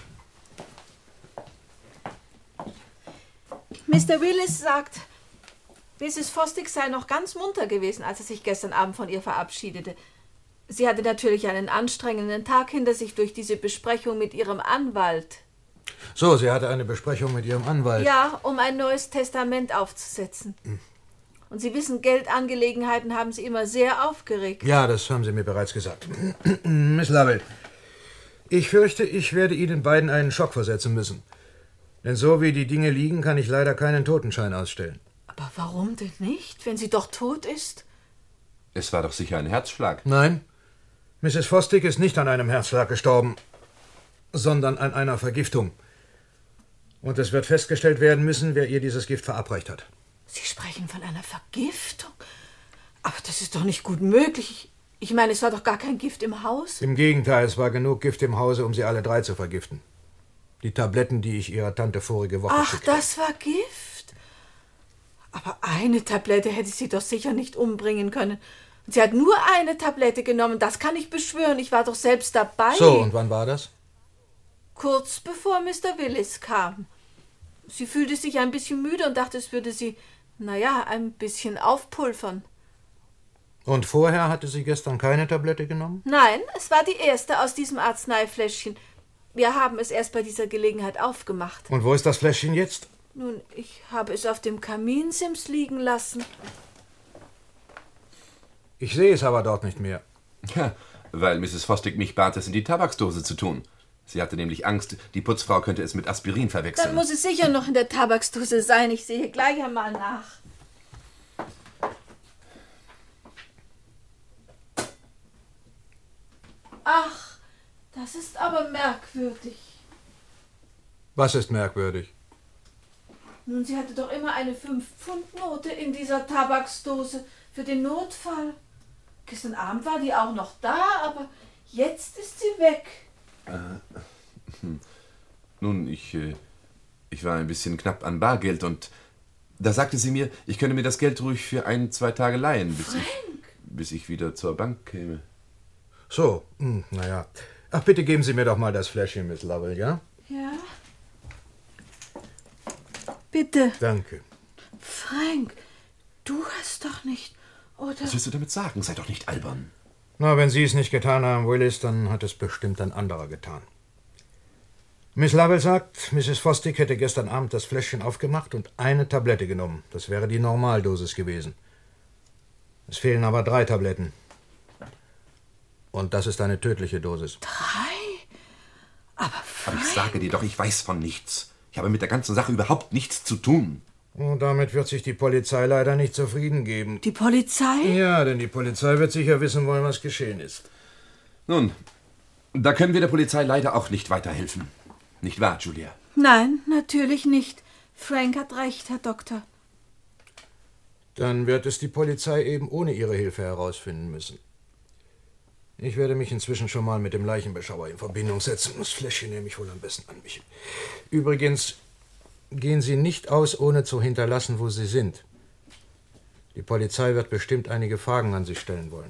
Mr. Willis sagt, Mrs. Fosdick sei noch ganz munter gewesen, als er sich gestern Abend von ihr verabschiedete. Sie hatte natürlich einen anstrengenden Tag hinter sich durch diese Besprechung mit ihrem Anwalt. So, sie hatte eine Besprechung mit ihrem Anwalt. Ja, um ein neues Testament aufzusetzen. Und Sie wissen, Geldangelegenheiten haben sie immer sehr aufgeregt. Ja, das haben Sie mir bereits gesagt. Miss Lovell, ich fürchte, ich werde Ihnen beiden einen Schock versetzen müssen. Denn so wie die Dinge liegen, kann ich leider keinen Totenschein ausstellen. Aber warum denn nicht, wenn sie doch tot ist? Es war doch sicher ein Herzschlag. Nein, Mrs. Fosdick ist nicht an einem Herzschlag gestorben, sondern an einer Vergiftung. Und es wird festgestellt werden müssen, wer ihr dieses Gift verabreicht hat. Sie sprechen von einer Vergiftung? Aber das ist doch nicht gut möglich. Ich meine, es war doch gar kein Gift im Haus. Im Gegenteil, es war genug Gift im Hause, um sie alle drei zu vergiften. Die Tabletten, die ich ihrer Tante vorige Woche schickte. Ach, das war Gift? Aber eine Tablette hätte sie doch sicher nicht umbringen können. Und sie hat nur eine Tablette genommen, das kann ich beschwören. Ich war doch selbst dabei. So, und wann war das? Kurz bevor Mr. Willis kam. Sie fühlte sich ein bisschen müde und dachte, es würde sie, ein bisschen aufpulvern. Und vorher hatte sie gestern keine Tablette genommen? Nein, es war die erste aus diesem Arzneifläschchen. Wir haben es erst bei dieser Gelegenheit aufgemacht. Und wo ist das Fläschchen jetzt? Nun, ich habe es auf dem Kaminsims liegen lassen. Ich sehe es aber dort nicht mehr. Ja, weil Mrs. Fosdick mich bat, es in die Tabaksdose zu tun. Sie hatte nämlich Angst, die Putzfrau könnte es mit Aspirin verwechseln. Dann muss es sicher noch in der Tabaksdose sein. Ich sehe gleich einmal nach. Ach, das ist aber merkwürdig. Was ist merkwürdig? Nun, sie hatte doch immer eine 5-Pfund-Note in dieser Tabaksdose für den Notfall. Gestern Abend war die auch noch da, aber jetzt ist sie weg. Nun, ich war ein bisschen knapp an Bargeld und da sagte sie mir, ich könne mir das Geld ruhig für 1-2 Tage leihen, bis ich wieder zur Bank käme. So, naja. Ach, bitte geben Sie mir doch mal das Fläschchen, Miss Lovell, ja? Ja. Bitte. Danke. Frank, du hast doch nicht, oder? Was willst du damit sagen? Sei doch nicht albern. Na, wenn Sie es nicht getan haben, Willis, dann hat es bestimmt ein anderer getan. Miss Lovell sagt, Mrs. Fosdick hätte gestern Abend das Fläschchen aufgemacht und eine Tablette genommen. Das wäre die Normaldosis gewesen. Es fehlen aber 3 Tabletten. Und das ist eine tödliche Dosis. 3? Aber Aber ich sage dir doch, ich weiß von nichts. Ich habe mit der ganzen Sache überhaupt nichts zu tun. Und damit wird sich die Polizei leider nicht zufrieden geben. Die Polizei? Ja, denn die Polizei wird sicher wissen wollen, was geschehen ist. Nun, da können wir der Polizei leider auch nicht weiterhelfen. Nicht wahr, Julia? Nein, natürlich nicht. Frank hat recht, Herr Doktor. Dann wird es die Polizei eben ohne Ihre Hilfe herausfinden müssen. Ich werde mich inzwischen schon mal mit dem Leichenbeschauer in Verbindung setzen. Das Fläschchen nehme ich wohl am besten an mich. Übrigens, gehen Sie nicht aus, ohne zu hinterlassen, wo Sie sind. Die Polizei wird bestimmt einige Fragen an Sie stellen wollen.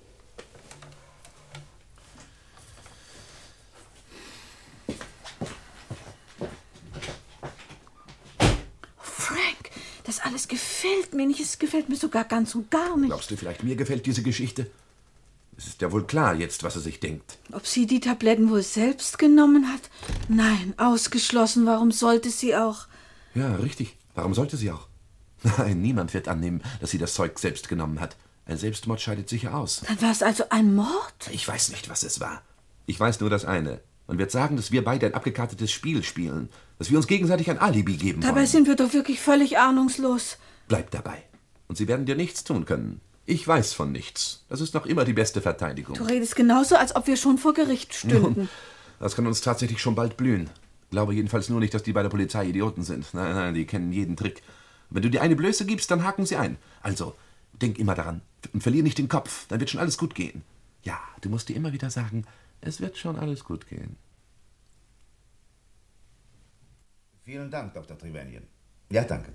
Frank, das alles gefällt mir nicht. Es gefällt mir sogar ganz und gar nicht. Glaubst du vielleicht, mir gefällt diese Geschichte? Es ist ja wohl klar jetzt, was er sich denkt. Ob sie die Tabletten wohl selbst genommen hat? Nein, ausgeschlossen. Warum sollte sie auch? Ja, richtig. Warum sollte sie auch? Nein, niemand wird annehmen, dass sie das Zeug selbst genommen hat. Ein Selbstmord scheidet sicher aus. Dann war es also ein Mord? Ich weiß nicht, was es war. Ich weiß nur das eine. Man wird sagen, dass wir beide ein abgekartetes Spiel spielen. Dass wir uns gegenseitig ein Alibi geben wollen. Dabei sind wir doch wirklich völlig ahnungslos. Bleib dabei. Und sie werden dir nichts tun können. Ich weiß von nichts. Das ist noch immer die beste Verteidigung. Du redest genauso, als ob wir schon vor Gericht stünden. Das kann uns tatsächlich schon bald blühen. Glaube jedenfalls nur nicht, dass die bei der Polizei Idioten sind. Nein, nein, die kennen jeden Trick. Wenn du dir eine Blöße gibst, dann haken sie ein. Also, denk immer daran und verlier nicht den Kopf, dann wird schon alles gut gehen. Ja, du musst dir immer wieder sagen, es wird schon alles gut gehen. Vielen Dank, Dr. Trevanion. Ja, danke.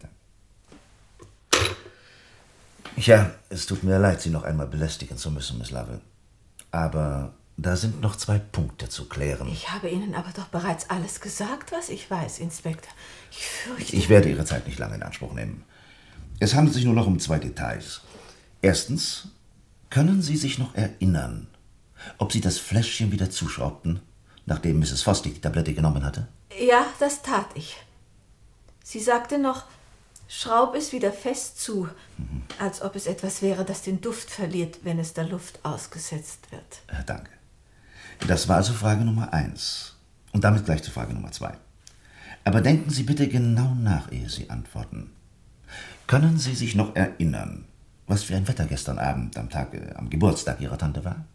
Ja, es tut mir leid, Sie noch einmal belästigen zu müssen, Miss Lovell. Aber da sind noch 2 Punkte zu klären. Ich habe Ihnen aber doch bereits alles gesagt, was ich weiß, Inspektor. Ich fürchte... Ich werde Ihre Zeit nicht lange in Anspruch nehmen. Es handelt sich nur noch um 2 Details. Erstens, können Sie sich noch erinnern, ob Sie das Fläschchen wieder zuschraubten, nachdem Mrs. Fosdick die Tablette genommen hatte? Ja, das tat ich. Sie sagte noch, schraub es wieder fest zu, als ob es etwas wäre, das den Duft verliert, wenn es der Luft ausgesetzt wird. Danke. Das war also Frage Nummer 1. Und damit gleich zu Frage Nummer 2. Aber denken Sie bitte genau nach, ehe Sie antworten. Können Sie sich noch erinnern, was für ein Wetter gestern Abend am Geburtstag Ihrer Tante war?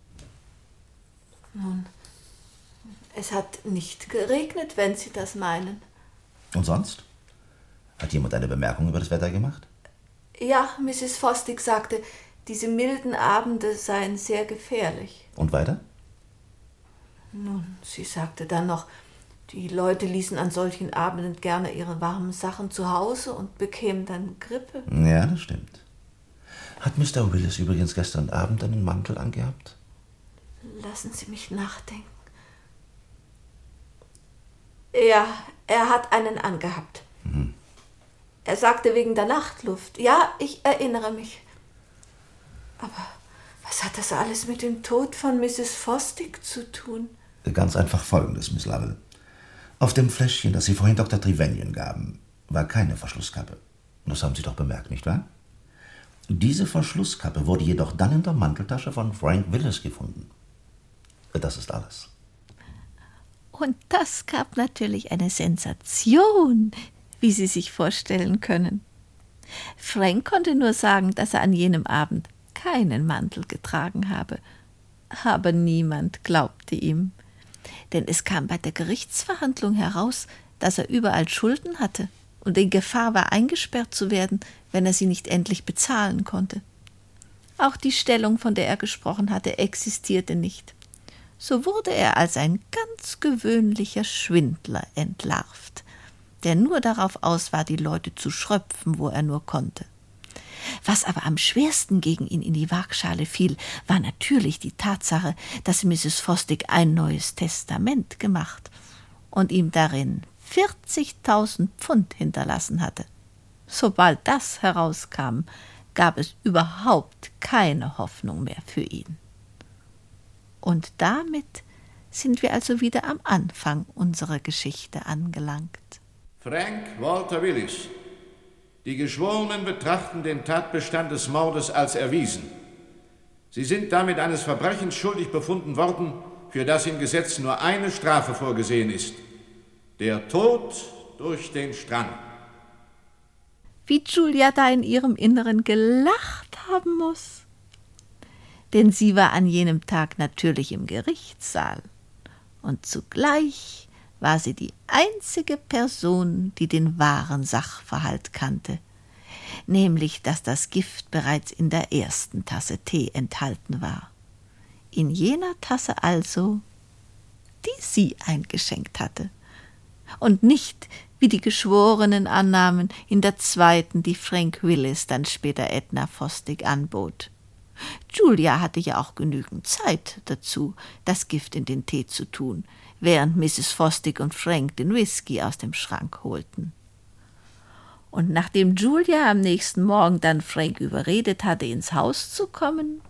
Nun, es hat nicht geregnet, wenn Sie das meinen. Und sonst? Hat jemand eine Bemerkung über das Wetter gemacht? Ja, Mrs. Fosdick sagte, diese milden Abende seien sehr gefährlich. Und weiter? Nun, sie sagte dann noch, die Leute ließen an solchen Abenden gerne ihre warmen Sachen zu Hause und bekämen dann Grippe. Ja, das stimmt. Hat Mr. Willis übrigens gestern Abend einen Mantel angehabt? Lassen Sie mich nachdenken. Ja, er hat einen angehabt. Er sagte wegen der Nachtluft. Ja, ich erinnere mich. Aber was hat das alles mit dem Tod von Mrs. Fosdick zu tun? Ganz einfach Folgendes, Miss Lovell. Auf dem Fläschchen, das Sie vorhin Dr. Trevanion gaben, war keine Verschlusskappe. Das haben Sie doch bemerkt, nicht wahr? Diese Verschlusskappe wurde jedoch dann in der Manteltasche von Frank Willis gefunden. Das ist alles. Und das gab natürlich eine Sensation, wie Sie sich vorstellen können. Frank konnte nur sagen, dass er an jenem Abend keinen Mantel getragen habe. Aber niemand glaubte ihm. Denn es kam bei der Gerichtsverhandlung heraus, dass er überall Schulden hatte und in Gefahr war, eingesperrt zu werden, wenn er sie nicht endlich bezahlen konnte. Auch die Stellung, von der er gesprochen hatte, existierte nicht. So wurde er als ein ganz gewöhnlicher Schwindler entlarvt, der nur darauf aus war, die Leute zu schröpfen, wo er nur konnte. Was aber am schwersten gegen ihn in die Waagschale fiel, war natürlich die Tatsache, dass Mrs. Fosdick ein neues Testament gemacht und ihm darin 40.000 Pfund hinterlassen hatte. Sobald das herauskam, gab es überhaupt keine Hoffnung mehr für ihn. Und damit sind wir also wieder am Anfang unserer Geschichte angelangt. Frank Walter Willis. Die Geschworenen betrachten den Tatbestand des Mordes als erwiesen. Sie sind damit eines Verbrechens schuldig befunden worden, für das im Gesetz nur eine Strafe vorgesehen ist: der Tod durch den Strang. Wie Julia da in ihrem Inneren gelacht haben muss. Denn sie war an jenem Tag natürlich im Gerichtssaal. Und zugleich war sie die einzige Person, die den wahren Sachverhalt kannte, nämlich, dass das Gift bereits in der ersten Tasse Tee enthalten war. In jener Tasse also, die sie eingeschenkt hatte. Und nicht, wie die Geschworenen annahmen, in der zweiten, die Frank Willis dann später Edna Fosdick anbot. Julia hatte ja auch genügend Zeit dazu, das Gift in den Tee zu tun, während Mrs. Fosdick und Frank den Whisky aus dem Schrank holten. Und nachdem Julia am nächsten Morgen dann Frank überredet hatte, ins Haus zu kommen,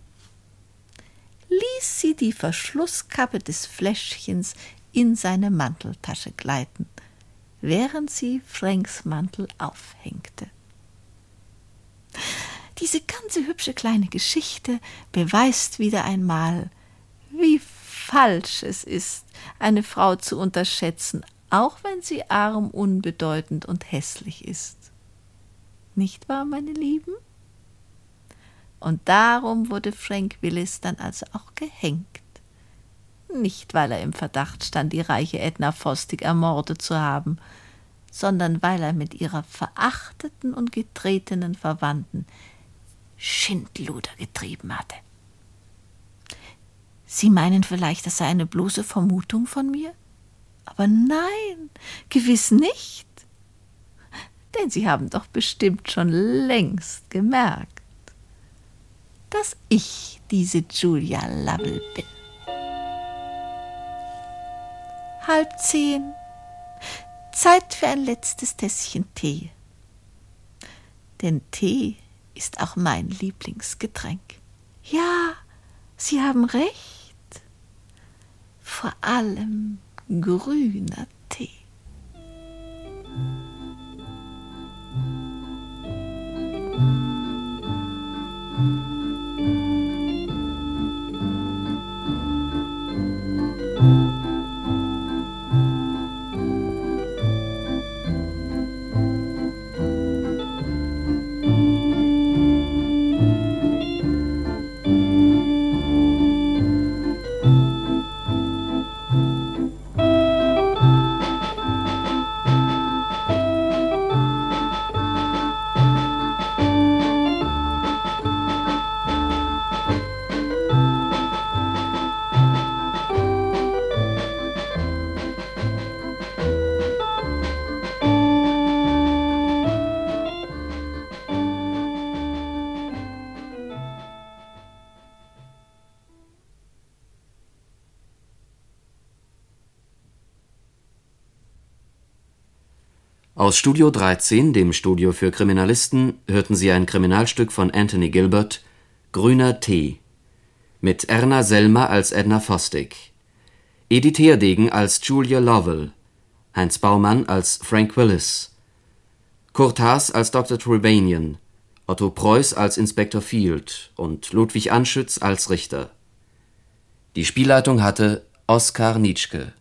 ließ sie die Verschlusskappe des Fläschchens in seine Manteltasche gleiten, während sie Franks Mantel aufhängte. Diese ganze hübsche kleine Geschichte beweist wieder einmal, wie falsch es ist, eine Frau zu unterschätzen, auch wenn sie arm, unbedeutend und hässlich ist. Nicht wahr, meine Lieben? Und darum wurde Frank Willis dann also auch gehängt, Nicht, weil er im Verdacht stand, die reiche Edna Fosdick ermordet zu haben, sondern weil er mit ihrer verachteten und getretenen Verwandten Schindluder getrieben hatte. Sie meinen vielleicht, das sei eine bloße Vermutung von mir? Aber nein, gewiss nicht. Denn Sie haben doch bestimmt schon längst gemerkt, dass ich diese Julia Lovell bin. 9:30. Zeit für ein letztes Tässchen Tee. Denn Tee ist auch mein Lieblingsgetränk. Ja, Sie haben recht. Vor allem grüner Tee. Aus Studio 13, dem Studio für Kriminalisten, hörten Sie ein Kriminalstück von Anthony Gilbert, Grüner Tee, mit Erna Selmer als Edna Fosdick, Edith Herdegen als Julia Lovell, Heinz Baumann als Frank Willis, Kurt Haas als Dr. Trevanion, Otto Preuß als Inspektor Field und Ludwig Anschütz als Richter. Die Spielleitung hatte Oskar Nitschke.